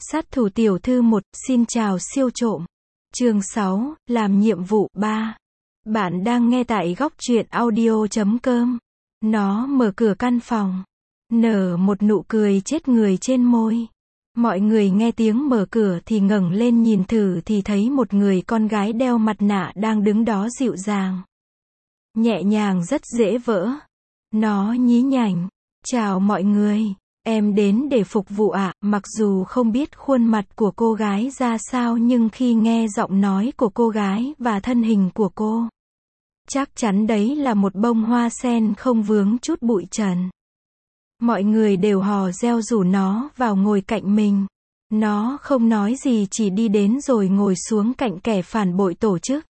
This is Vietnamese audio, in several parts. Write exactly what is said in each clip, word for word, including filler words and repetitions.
Sát thủ tiểu thư một, xin chào siêu trộm. Chương sáu, làm nhiệm vụ ba. Bạn đang nghe tại góc truyện audio chấm com. Nó mở cửa căn phòng, nở một nụ cười chết người trên môi. Mọi người nghe tiếng mở cửa thì ngẩng lên nhìn thử thì thấy một người con gái đeo mặt nạ đang đứng đó dịu dàng, nhẹ nhàng rất dễ vỡ. Nó nhí nhảnh, chào mọi người. Em đến để phục vụ ạ. Mặc dù không biết khuôn mặt của cô gái ra sao nhưng khi nghe giọng nói của cô gái và thân hình của cô, chắc chắn đấy là một bông hoa sen không vướng chút bụi trần. Mọi người đều hò reo rủ nó vào ngồi cạnh mình. Nó không nói gì, chỉ đi đến rồi ngồi xuống cạnh kẻ phản bội tổ chức.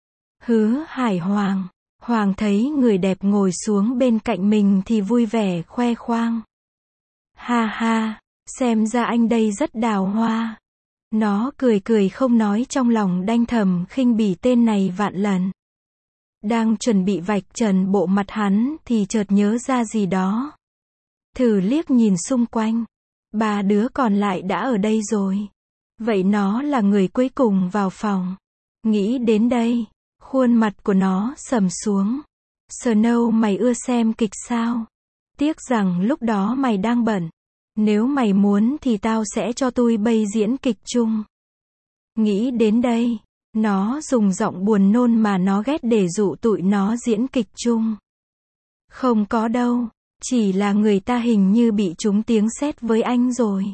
Hứa Hải Hoàng. Hoàng thấy người đẹp ngồi xuống bên cạnh mình thì vui vẻ khoe khoang. Ha ha, xem ra anh đây rất đào hoa. Nó cười cười không nói, trong lòng đanh thầm khinh bỉ tên này vạn lần. Đang chuẩn bị vạch trần bộ mặt hắn thì chợt nhớ ra gì đó. Thử liếc nhìn xung quanh. Ba đứa còn lại đã ở đây rồi. Vậy nó là người cuối cùng vào phòng. Nghĩ đến đây, khuôn mặt của nó sầm xuống. Snow, mày ưa xem kịch sao? Tiếc rằng lúc đó mày đang bận. Nếu mày muốn thì tao sẽ cho tui bay diễn kịch chung. Nghĩ đến đây, nó dùng giọng buồn nôn mà nó ghét để dụ tụi nó diễn kịch chung. Không có đâu, chỉ là người ta hình như bị trúng tiếng sét với anh rồi.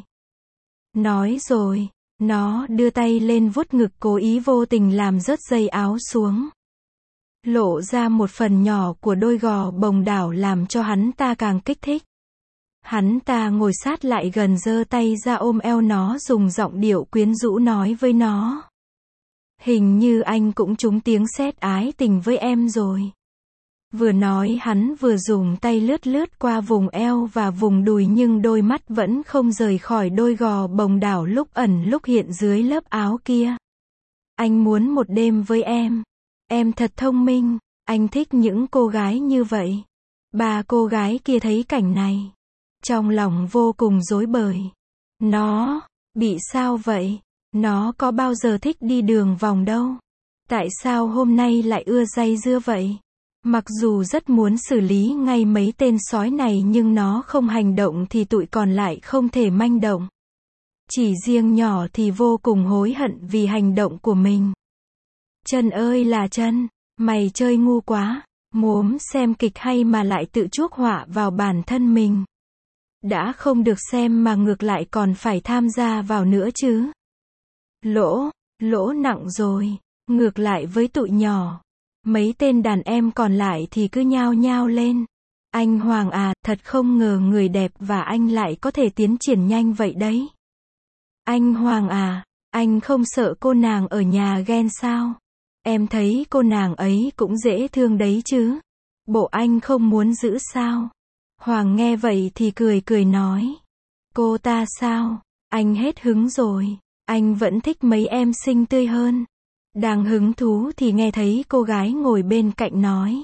Nói rồi, nó đưa tay lên vuốt ngực, cố ý vô tình làm rớt dây áo xuống, lộ ra một phần nhỏ của đôi gò bồng đảo làm cho hắn ta càng kích thích. Hắn ta ngồi sát lại gần, giơ tay ra ôm eo nó, dùng giọng điệu quyến rũ nói với nó. Hình như anh cũng trúng tiếng sét ái tình với em rồi. Vừa nói hắn vừa dùng tay lướt lướt qua vùng eo và vùng đùi, nhưng đôi mắt vẫn không rời khỏi đôi gò bồng đảo lúc ẩn lúc hiện dưới lớp áo kia. Anh muốn một đêm với em. Em thật thông minh, anh thích những cô gái như vậy. Ba cô gái kia thấy cảnh này, trong lòng vô cùng rối bời. Nó bị sao vậy? Nó có bao giờ thích đi đường vòng đâu. Tại sao hôm nay lại ưa day dưa vậy? Mặc dù rất muốn xử lý ngay mấy tên sói này nhưng nó không hành động thì tụi còn lại không thể manh động. Chỉ riêng nhỏ thì vô cùng hối hận vì hành động của mình. Chân ơi là chân, mày chơi ngu quá. Muốn xem kịch hay mà lại tự chuốc họa vào bản thân mình. Đã không được xem mà ngược lại còn phải tham gia vào nữa chứ. Lỗ, lỗ nặng rồi. Ngược lại với tụi nhỏ, mấy tên đàn em còn lại thì cứ nhao nhao lên. Anh Hoàng à, thật không ngờ người đẹp và anh lại có thể tiến triển nhanh vậy đấy. Anh Hoàng à, anh không sợ cô nàng ở nhà ghen sao? Em thấy cô nàng ấy cũng dễ thương đấy chứ. Bộ anh không muốn giữ sao? Hoàng nghe vậy thì cười cười nói. Cô ta sao? Anh hết hứng rồi. Anh vẫn thích mấy em xinh tươi hơn. Đang hứng thú thì nghe thấy cô gái ngồi bên cạnh nói.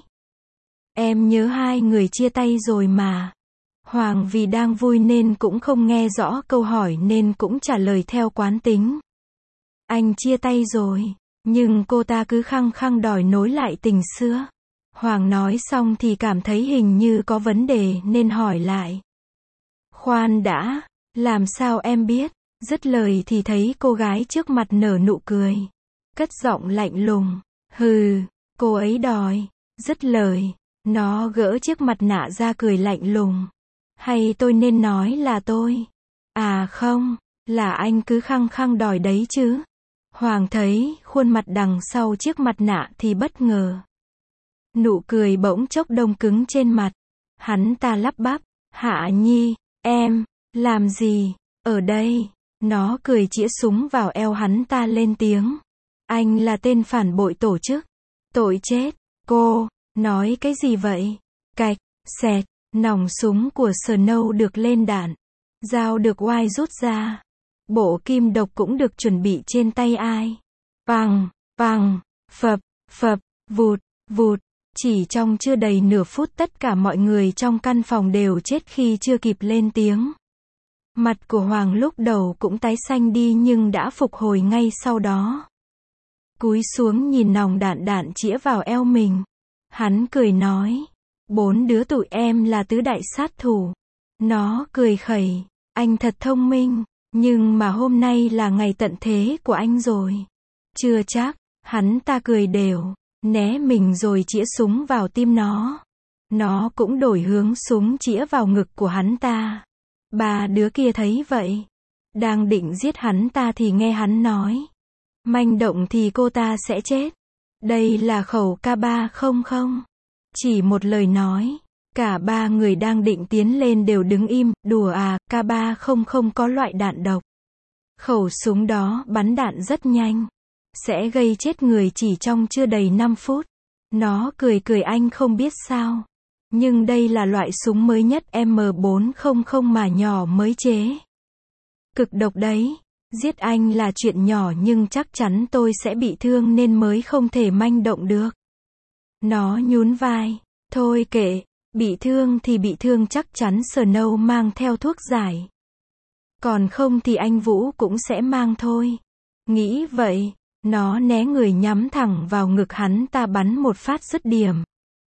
Em nhớ hai người chia tay rồi mà. Hoàng vì đang vui nên cũng không nghe rõ câu hỏi nên cũng trả lời theo quán tính. Anh chia tay rồi, nhưng cô ta cứ khăng khăng đòi nối lại tình xưa. Hoàng nói xong thì cảm thấy hình như có vấn đề nên hỏi lại. Khoan đã, làm sao em biết? Dứt lời thì thấy cô gái trước mặt nở nụ cười, cất giọng lạnh lùng. Hừ, cô ấy đòi. Dứt lời, nó gỡ chiếc mặt nạ ra cười lạnh lùng. Hay tôi nên nói là tôi? À không, là anh cứ khăng khăng đòi đấy chứ. Hoàng thấy khuôn mặt đằng sau chiếc mặt nạ thì bất ngờ. Nụ cười bỗng chốc đông cứng trên mặt. Hắn ta lắp bắp. Hạ Nhi, em, làm gì, ở đây? Nó cười chĩa súng vào eo hắn ta lên tiếng. Anh là tên phản bội tổ chức. Tội chết. Cô, nói cái gì vậy? Cạch, xẹt, nòng súng của Snow được lên đạn. Dao được oai rút ra. Bộ kim độc cũng được chuẩn bị trên tay ai. Vằng, vằng, phập, phập, vụt, vụt. Chỉ trong chưa đầy nửa phút tất cả mọi người trong căn phòng đều chết khi chưa kịp lên tiếng. Mặt của Hoàng lúc đầu cũng tái xanh đi nhưng đã phục hồi ngay sau đó. Cúi xuống nhìn nòng đạn đạn chĩa vào eo mình. Hắn cười nói. Bốn đứa tụi em là tứ đại sát thủ. Nó cười khẩy. Anh thật thông minh. Nhưng mà hôm nay là ngày tận thế của anh rồi. Chưa chắc. Hắn ta cười đều. Né mình rồi chĩa súng vào tim nó. Nó cũng đổi hướng súng chĩa vào ngực của hắn ta. Ba đứa kia thấy vậy. Đang định giết hắn ta thì nghe hắn nói. Manh động thì cô ta sẽ chết. Đây là khẩu K ba không không. Chỉ một lời nói. Cả ba người đang định tiến lên đều đứng im. Đùa à, K ba không không có loại đạn độc. Khẩu súng đó bắn đạn rất nhanh. Sẽ gây chết người chỉ trong chưa đầy năm phút. Nó cười cười anh không biết sao. Nhưng đây là loại súng mới nhất M bốn trăm mà nhỏ mới chế. Cực độc đấy. Giết anh là chuyện nhỏ nhưng chắc chắn tôi sẽ bị thương nên mới không thể manh động được. Nó nhún vai. Thôi kệ, bị thương thì bị thương chắc chắn Snow mang theo thuốc giải. Còn không thì anh Vũ cũng sẽ mang thôi. Nghĩ vậy, nó né người nhắm thẳng vào ngực hắn ta bắn một phát dứt điểm.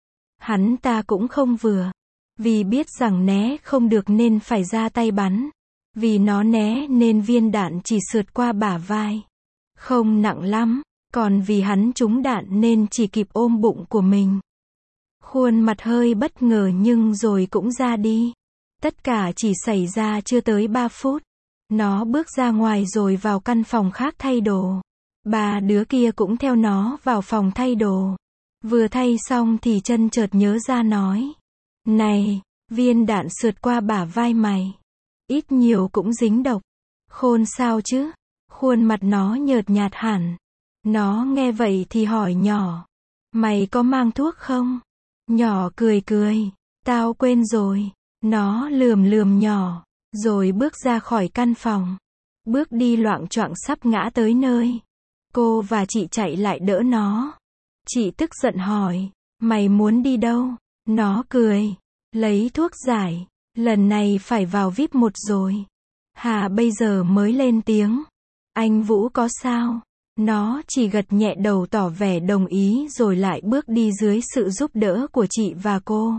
Hắn ta cũng không vừa. Vì biết rằng né không được nên phải ra tay bắn. Vì nó né nên viên đạn chỉ sượt qua bả vai. Không nặng lắm. Còn vì hắn trúng đạn nên chỉ kịp ôm bụng của mình. Khuôn mặt hơi bất ngờ nhưng rồi cũng ra đi. Tất cả chỉ xảy ra chưa tới ba phút. Nó bước ra ngoài rồi vào căn phòng khác thay đồ. Ba đứa kia cũng theo nó vào phòng thay đồ. Vừa thay xong thì chân chợt nhớ ra nói. Này, viên đạn sượt qua bả vai mày. Ít nhiều cũng dính độc. Khôn sao chứ? Khuôn mặt nó nhợt nhạt hẳn. Nó nghe vậy thì hỏi nhỏ. Mày có mang thuốc không? Nhỏ cười cười. Tao quên rồi. Nó lườm lườm nhỏ. Rồi bước ra khỏi căn phòng. Bước đi loạng choạng sắp ngã tới nơi. Cô và chị chạy lại đỡ nó. Chị tức giận hỏi. Mày muốn đi đâu? Nó cười. Lấy thuốc giải. Lần này phải vào víp một rồi. Hà bây giờ mới lên tiếng. Anh Vũ có sao? Nó chỉ gật nhẹ đầu tỏ vẻ đồng ý rồi lại bước đi dưới sự giúp đỡ của chị và cô.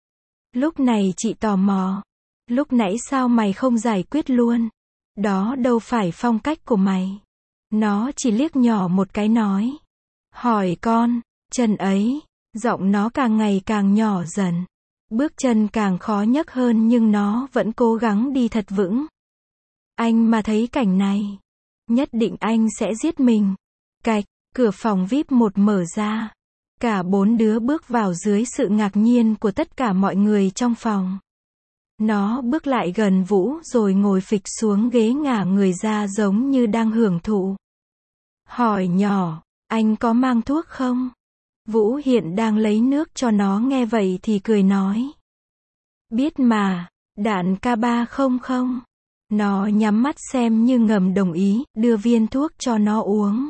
Lúc này chị tò mò. Lúc nãy sao mày không giải quyết luôn? Đó đâu phải phong cách của mày. Nó chỉ liếc nhỏ một cái nói. Hỏi con, chân ấy. Giọng nó càng ngày càng nhỏ dần. Bước chân càng khó nhấc hơn nhưng nó vẫn cố gắng đi thật vững. Anh mà thấy cảnh này. Nhất định anh sẽ giết mình. Cạch, cửa phòng víp một mở ra. Cả bốn đứa bước vào dưới sự ngạc nhiên của tất cả mọi người trong phòng. Nó bước lại gần Vũ rồi ngồi phịch xuống ghế ngả người ra giống như đang hưởng thụ. Hỏi nhỏ, anh có mang thuốc không? Vũ hiện đang lấy nước cho nó nghe vậy thì cười nói. Biết mà, đạn K ba không không. Nó nhắm mắt xem như ngầm đồng ý, đưa viên thuốc cho nó uống.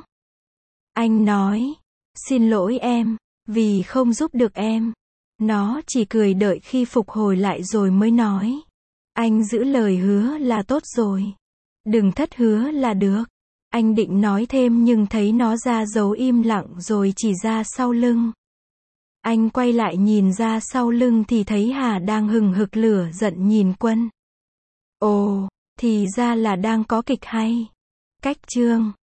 Anh nói, xin lỗi em, vì không giúp được em. Nó chỉ cười đợi khi phục hồi lại rồi mới nói. Anh giữ lời hứa là tốt rồi. Đừng thất hứa là được. Anh định nói thêm nhưng thấy nó ra dấu im lặng rồi chỉ ra sau lưng. Anh quay lại nhìn ra sau lưng thì thấy Hà đang hừng hực lửa giận nhìn Quân. Ồ, thì ra là đang có kịch hay. Cách chương